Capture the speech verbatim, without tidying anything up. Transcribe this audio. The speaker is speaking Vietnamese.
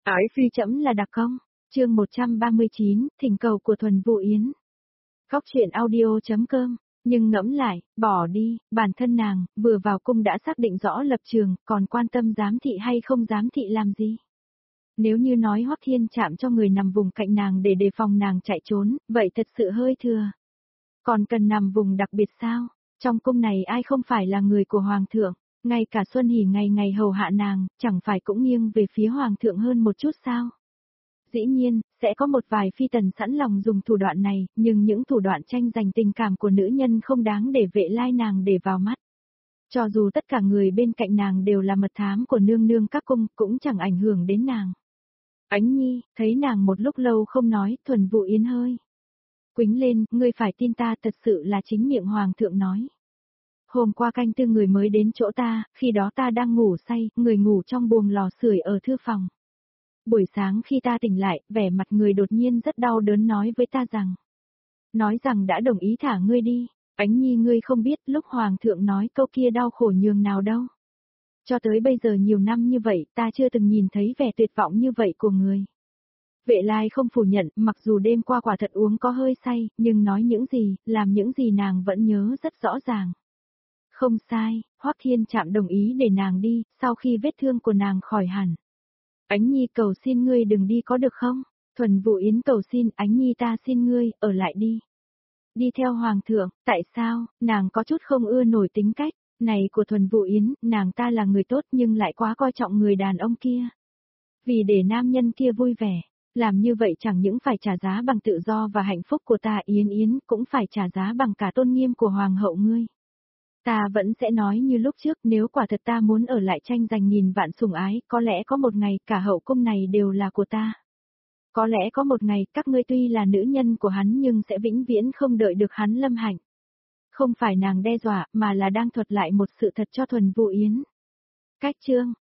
Ái phi trẫm là đặc công. Chương một trăm ba mươi chín, thỉnh cầu của Thuần Vũ Yến. Góc truyện audio chấm com. Nhưng ngẫm lại, bỏ đi, bản thân nàng, vừa vào cung đã xác định rõ lập trường, còn quan tâm giám thị hay không giám thị làm gì. Nếu như nói Hoắc Thiên chạm cho người nằm vùng cạnh nàng để đề phòng nàng chạy trốn, vậy thật sự hơi thừa. Còn cần nằm vùng đặc biệt sao? Trong cung này ai không phải là người của Hoàng thượng, ngay cả Xuân Hỷ ngày ngày hầu hạ nàng, chẳng phải cũng nghiêng về phía Hoàng thượng hơn một chút sao? Dĩ nhiên, sẽ có một vài phi tần sẵn lòng dùng thủ đoạn này, nhưng những thủ đoạn tranh giành tình cảm của nữ nhân không đáng để Vệ Lai nàng để vào mắt. Cho dù tất cả người bên cạnh nàng đều là mật thám của nương nương các cung, cũng chẳng ảnh hưởng đến nàng. Ánh Nhi, thấy nàng một lúc lâu không nói, Thuần Vũ Yến hơi quĩnh lên, ngươi phải tin ta, thật sự là chính miệng Hoàng thượng nói. Hôm qua canh tư người mới đến chỗ ta, khi đó ta đang ngủ say, người ngủ trong buồng lò sưởi ở thư phòng. Buổi sáng khi ta tỉnh lại, vẻ mặt người đột nhiên rất đau đớn nói với ta rằng. Nói rằng đã đồng ý thả ngươi đi. Ánh Nhi, ngươi không biết lúc Hoàng thượng nói câu kia đau khổ nhường nào đâu. Cho tới bây giờ nhiều năm như vậy, ta chưa từng nhìn thấy vẻ tuyệt vọng như vậy của người. Vệ Lai không phủ nhận, mặc dù đêm qua quả thật uống có hơi say, nhưng nói những gì, làm những gì nàng vẫn nhớ rất rõ ràng. Không sai, Hoắc Thiên Trạm đồng ý để nàng đi, sau khi vết thương của nàng khỏi hẳn. Ánh Nhi, cầu xin ngươi đừng đi có được không? Thuần Vũ Yến cầu xin, Ánh Nhi ta xin ngươi, ở lại đi. Đi theo Hoàng thượng, tại sao? Nàng có chút không ưa nổi tính cách này của Thuần Vũ Yến, nàng ta là người tốt nhưng lại quá coi trọng người đàn ông kia. Vì để nam nhân kia vui vẻ, làm như vậy chẳng những phải trả giá bằng tự do và hạnh phúc của ta, Yến Yến, cũng phải trả giá bằng cả tôn nghiêm của Hoàng hậu ngươi. Ta vẫn sẽ nói như lúc trước, nếu quả thật ta muốn ở lại tranh giành nghìn vạn sủng ái, có lẽ có một ngày cả hậu cung này đều là của ta. Có lẽ có một ngày các ngươi tuy là nữ nhân của hắn nhưng sẽ vĩnh viễn không đợi được hắn lâm hạnh. Không phải nàng đe dọa mà là đang thuật lại một sự thật cho Thuần Vũ Yến. Cách chương